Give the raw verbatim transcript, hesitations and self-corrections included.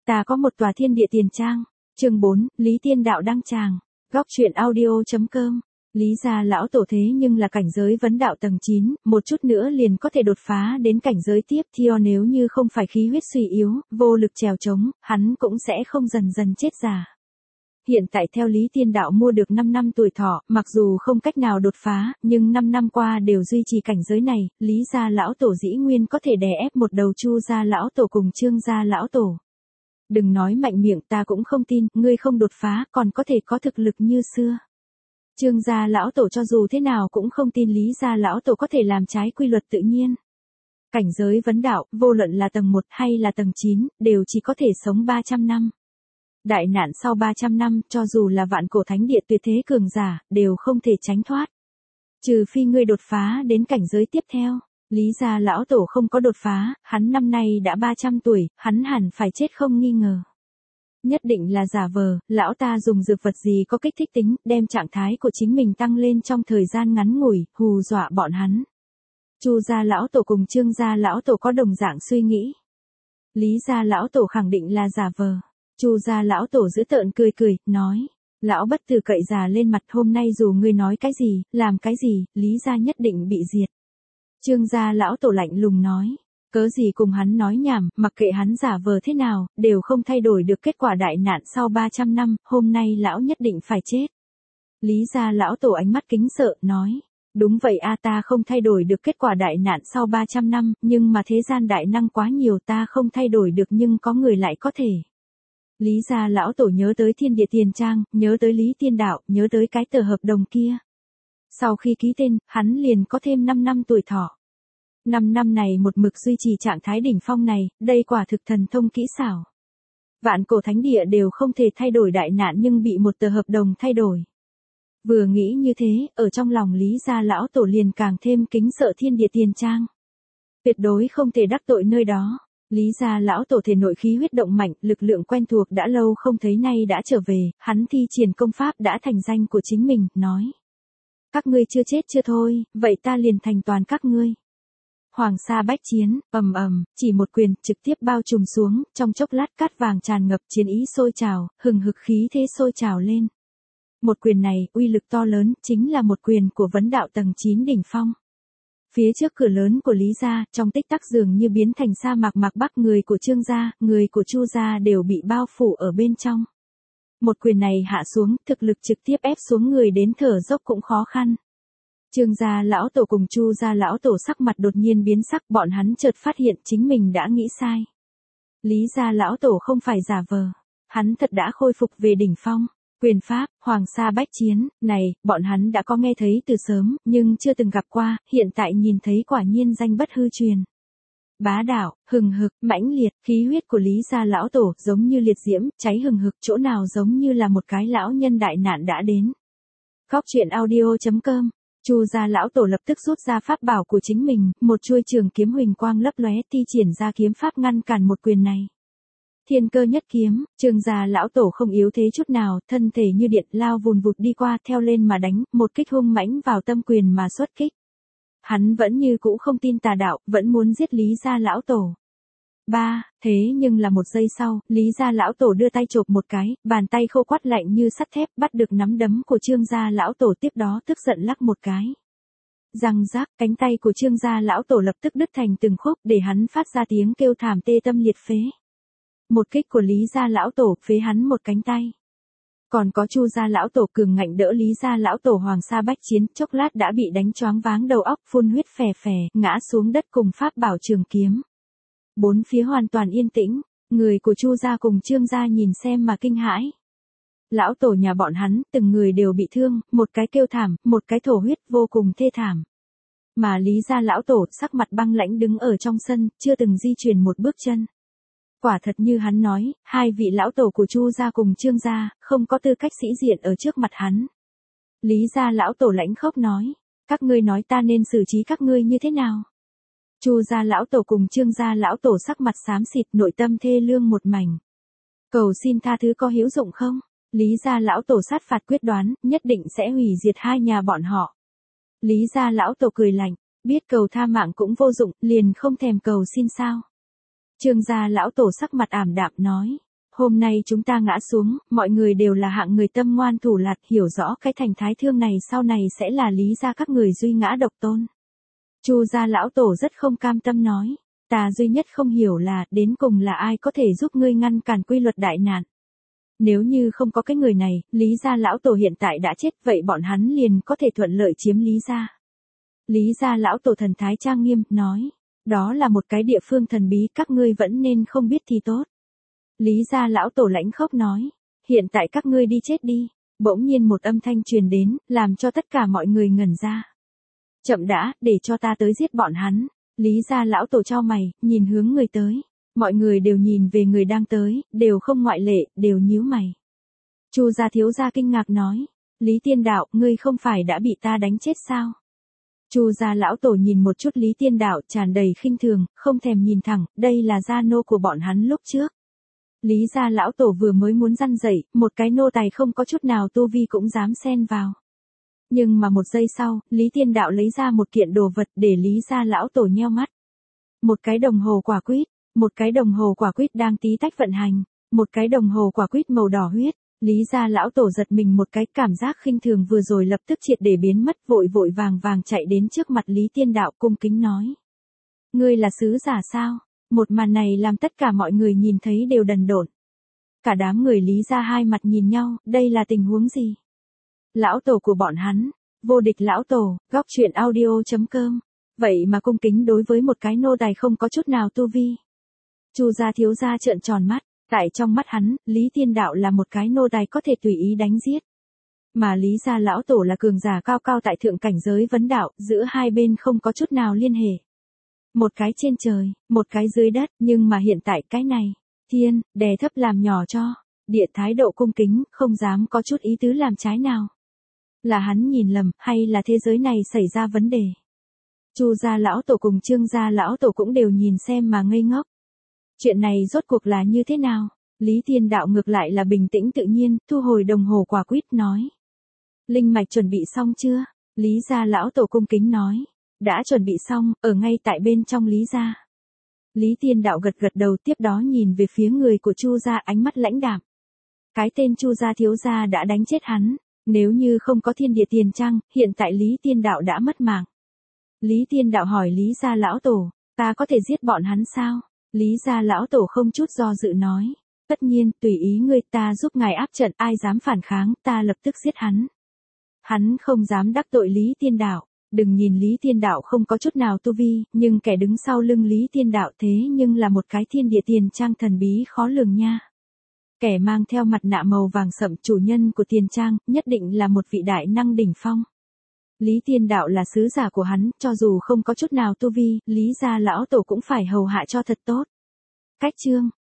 Ta có một tòa thiên địa tiền trang. Chương bốn, Lý Tiên Đạo đăng tràng. Góc truyện audio.com. Lý gia lão tổ thế nhưng là cảnh giới vấn đạo tầng chín, một chút nữa liền có thể đột phá đến cảnh giới tiếp theo, nếu như không phải khí huyết suy yếu, vô lực trèo trống, hắn cũng sẽ không dần dần chết già. Hiện tại theo Lý Tiên Đạo mua được năm năm tuổi thọ, mặc dù không cách nào đột phá, nhưng năm năm qua đều duy trì cảnh giới này, Lý gia lão tổ dĩ nguyên có thể đè ép một đầu Chu gia lão tổ cùng Trương gia lão tổ. Đừng nói mạnh miệng, ta cũng không tin, ngươi không đột phá, còn có thể có thực lực như xưa. Trương gia lão tổ cho dù thế nào cũng không tin Lý gia lão tổ có thể làm trái quy luật tự nhiên. Cảnh giới vấn đạo, vô luận là tầng một hay là tầng chín, đều chỉ có thể sống ba trăm năm. Đại nạn sau ba trăm năm, cho dù là vạn cổ thánh địa tuyệt thế cường giả, đều không thể tránh thoát. Trừ phi ngươi đột phá đến cảnh giới tiếp theo. Lý gia lão tổ không có đột phá, hắn năm nay đã ba trăm tuổi, hắn hẳn phải chết không nghi ngờ. Nhất định là giả vờ, lão ta dùng dược vật gì có kích thích tính, đem trạng thái của chính mình tăng lên trong thời gian ngắn ngủi, hù dọa bọn hắn. Chu gia lão tổ cùng Trương gia lão tổ có đồng dạng suy nghĩ. Lý gia lão tổ khẳng định là giả vờ. Chu gia lão tổ dữ tợn cười cười, nói. Lão bất tử cậy già lên mặt, hôm nay dù ngươi nói cái gì, làm cái gì, Lý gia nhất định bị diệt. Trương gia lão tổ lạnh lùng nói. Cớ gì cùng hắn nói nhảm, mặc kệ hắn giả vờ thế nào, đều không thay đổi được kết quả đại nạn sau ba trăm năm, hôm nay lão nhất định phải chết. Lý gia lão tổ ánh mắt kính sợ, nói. Đúng vậy a, ta không thay đổi được kết quả đại nạn sau ba trăm năm, nhưng mà thế gian đại năng quá nhiều, ta không thay đổi được nhưng có người lại có thể. Lý gia lão tổ nhớ tới thiên địa tiền trang, nhớ tới Lý Tiên Đạo, nhớ tới cái tờ hợp đồng kia. Sau khi ký tên, hắn liền có thêm năm năm tuổi thọ. năm năm này một mực duy trì trạng thái đỉnh phong này, đây quả thực thần thông kỹ xảo. Vạn cổ thánh địa đều không thể thay đổi đại nạn nhưng bị một tờ hợp đồng thay đổi. Vừa nghĩ như thế, ở trong lòng Lý gia lão tổ liền càng thêm kính sợ thiên địa tiền trang. Tuyệt đối không thể đắc tội nơi đó. Lý gia lão tổ thể nội khí huyết động mạnh, lực lượng quen thuộc đã lâu không thấy nay đã trở về, hắn thi triển công pháp đã thành danh của chính mình, nói. Các ngươi chưa chết chưa thôi, vậy ta liền thành toàn các ngươi. Hoàng sa bách chiến, ầm ầm, chỉ một quyền, trực tiếp bao trùm xuống, trong chốc lát cát vàng tràn ngập, chiến ý sôi trào, hừng hực khí thế sôi trào lên. Một quyền này, uy lực to lớn, chính là một quyền của vấn đạo tầng chín đỉnh phong. Phía trước cửa lớn của Lý gia, trong tích tắc dường như biến thành sa mạc mạc bắc, người của Trương gia, người của Chu gia đều bị bao phủ ở bên trong. Một quyền này hạ xuống, thực lực trực tiếp ép xuống người đến thở dốc cũng khó khăn. Trương gia lão tổ cùng Chu gia lão tổ sắc mặt đột nhiên biến sắc, bọn hắn chợt phát hiện chính mình đã nghĩ sai. Lý gia lão tổ không phải giả vờ, hắn thật đã khôi phục về đỉnh phong. Quyền pháp, Hoàng sa bách chiến, này, bọn hắn đã có nghe thấy từ sớm, nhưng chưa từng gặp qua, hiện tại nhìn thấy quả nhiên danh bất hư truyền. Bá đạo, hừng hực, mãnh liệt, khí huyết của Lý gia lão tổ giống như liệt diễm, cháy hừng hực, chỗ nào giống như là một cái lão nhân đại nạn đã đến. Góc truyện audio.com. Chu gia lão tổ lập tức rút ra pháp bảo của chính mình, một chuôi trường kiếm huỳnh quang lấp lóe, thi triển ra kiếm pháp ngăn cản một quyền này. Thiên cơ nhất kiếm, Trương gia lão tổ không yếu thế chút nào, thân thể như điện lao vùn vụt đi qua, theo lên mà đánh, một kích hung mãnh vào tâm quyền mà xuất kích. Hắn vẫn như cũ không tin tà đạo, vẫn muốn giết Lý gia lão tổ. Ba, thế nhưng là một giây sau, Lý gia lão tổ đưa tay chộp một cái, bàn tay khô quắt lạnh như sắt thép, bắt được nắm đấm của Trương gia lão tổ, tiếp đó tức giận lắc một cái. Răng rác, cánh tay của Trương gia lão tổ lập tức đứt thành từng khúc, để hắn phát ra tiếng kêu thảm tê tâm liệt phế. Một kích của Lý gia lão tổ phế hắn một cánh tay. Còn có Chu gia lão tổ cường ngạnh đỡ Lý gia lão tổ Hoàng sa bách chiến, chốc lát đã bị đánh choáng váng đầu óc, phun huyết phè phè, ngã xuống đất cùng pháp bảo trường kiếm. Bốn phía hoàn toàn yên tĩnh, người của Chu gia cùng Trương gia nhìn xem mà kinh hãi. Lão tổ nhà bọn hắn, từng người đều bị thương, một cái kêu thảm, một cái thổ huyết, vô cùng thê thảm. Mà Lý gia lão tổ sắc mặt băng lãnh đứng ở trong sân, chưa từng di chuyển một bước chân. Quả thật như hắn nói, hai vị lão tổ của Chu gia cùng Trương gia, không có tư cách sĩ diện ở trước mặt hắn. Lý gia lão tổ lãnh khốc nói, các ngươi nói ta nên xử trí các ngươi như thế nào? Chu gia lão tổ cùng Trương gia lão tổ sắc mặt xám xịt, nội tâm thê lương một mảnh. Cầu xin tha thứ có hữu dụng không? Lý gia lão tổ sát phạt quyết đoán, nhất định sẽ hủy diệt hai nhà bọn họ. Lý gia lão tổ cười lạnh, biết cầu tha mạng cũng vô dụng, liền không thèm cầu xin sao? Trương gia lão tổ sắc mặt ảm đạm nói, Hôm nay chúng ta ngã xuống, mọi người đều là hạng người tâm ngoan thủ lạt, hiểu rõ cái thành thái thương này sau này sẽ là lý gia các người duy ngã độc tôn. Chu gia lão tổ rất không cam tâm nói, ta duy nhất không hiểu là, đến cùng là ai có thể giúp ngươi ngăn cản quy luật đại nạn. Nếu như không có cái người này, lý gia lão tổ hiện tại đã chết, vậy bọn hắn liền có thể thuận lợi chiếm lý gia. Lý gia lão tổ thần thái trang nghiêm, nói, đó là một cái địa phương thần bí, các ngươi vẫn nên không biết thì tốt. Lý gia lão tổ lãnh khốc nói, hiện tại các ngươi đi chết đi. Bỗng nhiên một âm thanh truyền đến, làm cho tất cả mọi người ngẩn ra. Chậm đã, để cho ta tới giết bọn hắn. Lý gia lão tổ chau mày, nhìn hướng người tới. Mọi người đều nhìn về người đang tới, đều không ngoại lệ, đều nhíu mày. Chu gia thiếu gia kinh ngạc nói, Lý Tiên Đạo, ngươi không phải đã bị ta đánh chết sao? Chu gia lão tổ nhìn một chút Lý Tiên Đạo, tràn đầy khinh thường, không thèm nhìn thẳng, đây là gia nô của bọn hắn lúc trước. Lý gia lão tổ vừa mới muốn răn dậy, một cái nô tài không có chút nào tu vi cũng dám xen vào. Nhưng mà một giây sau, Lý Tiên Đạo lấy ra một kiện đồ vật để Lý gia lão tổ nheo mắt. Một cái đồng hồ quả quýt, một cái đồng hồ quả quýt đang tí tách vận hành, một cái đồng hồ quả quýt màu đỏ huyết. Lý gia lão tổ giật mình một cái, cảm giác khinh thường vừa rồi lập tức triệt để biến mất, vội vội vàng vàng chạy đến trước mặt Lý Tiên Đạo cung kính nói. Ngươi là sứ giả sao? Một màn này làm tất cả mọi người nhìn thấy đều đần độn. Cả đám người Lý gia hai mặt nhìn nhau, đây là tình huống gì? Lão tổ của bọn hắn, vô địch lão tổ, góc truyện audio chấm com. Vậy mà cung kính đối với một cái nô tài không có chút nào tu vi. Chu gia thiếu gia trợn tròn mắt, tại trong mắt hắn, Lý Tiên Đạo là một cái nô tài có thể tùy ý đánh giết. Mà Lý gia lão tổ là cường giả cao cao tại thượng cảnh giới vấn đạo, giữa hai bên không có chút nào liên hệ. Một cái trên trời, một cái dưới đất, nhưng mà hiện tại cái này, thiên, đè thấp làm nhỏ cho, địa thái độ cung kính, không dám có chút ý tứ làm trái nào. Là hắn nhìn lầm, hay là thế giới này xảy ra vấn đề? Chu gia lão tổ cùng Trương gia lão tổ cũng đều nhìn xem mà ngây ngốc. Chuyện này rốt cuộc là như thế nào? Lý Tiên Đạo ngược lại là bình tĩnh tự nhiên, thu hồi đồng hồ quả quýt nói. Linh mạch chuẩn bị xong chưa? Lý gia lão tổ cung kính nói. Đã chuẩn bị xong, ở ngay tại bên trong Lý gia. Lý Tiên Đạo gật gật đầu, tiếp đó nhìn về phía người của Chu gia, ánh mắt lãnh đạm. Cái tên Chu gia thiếu gia đã đánh chết hắn, nếu như không có thiên địa tiền trang, hiện tại Lý Tiên Đạo đã mất mạng. Lý Tiên Đạo hỏi Lý gia lão tổ, ta có thể giết bọn hắn sao? Lý gia lão tổ không chút do dự nói, tất nhiên, tùy ý ngươi, ta giúp ngài áp trận, ai dám phản kháng, ta lập tức giết hắn. Hắn không dám đắc tội Lý Tiên Đạo. Đừng nhìn Lý Tiên Đạo không có chút nào tu vi, nhưng kẻ đứng sau lưng Lý Tiên Đạo thế nhưng là một cái thiên địa tiền trang thần bí khó lường nha. Kẻ mang theo mặt nạ màu vàng sậm, chủ nhân của tiền trang, nhất định là một vị đại năng đỉnh phong. Lý Tiên Đạo là sứ giả của hắn, cho dù không có chút nào tu vi, Lý gia lão tổ cũng phải hầu hạ cho thật tốt. Cách chương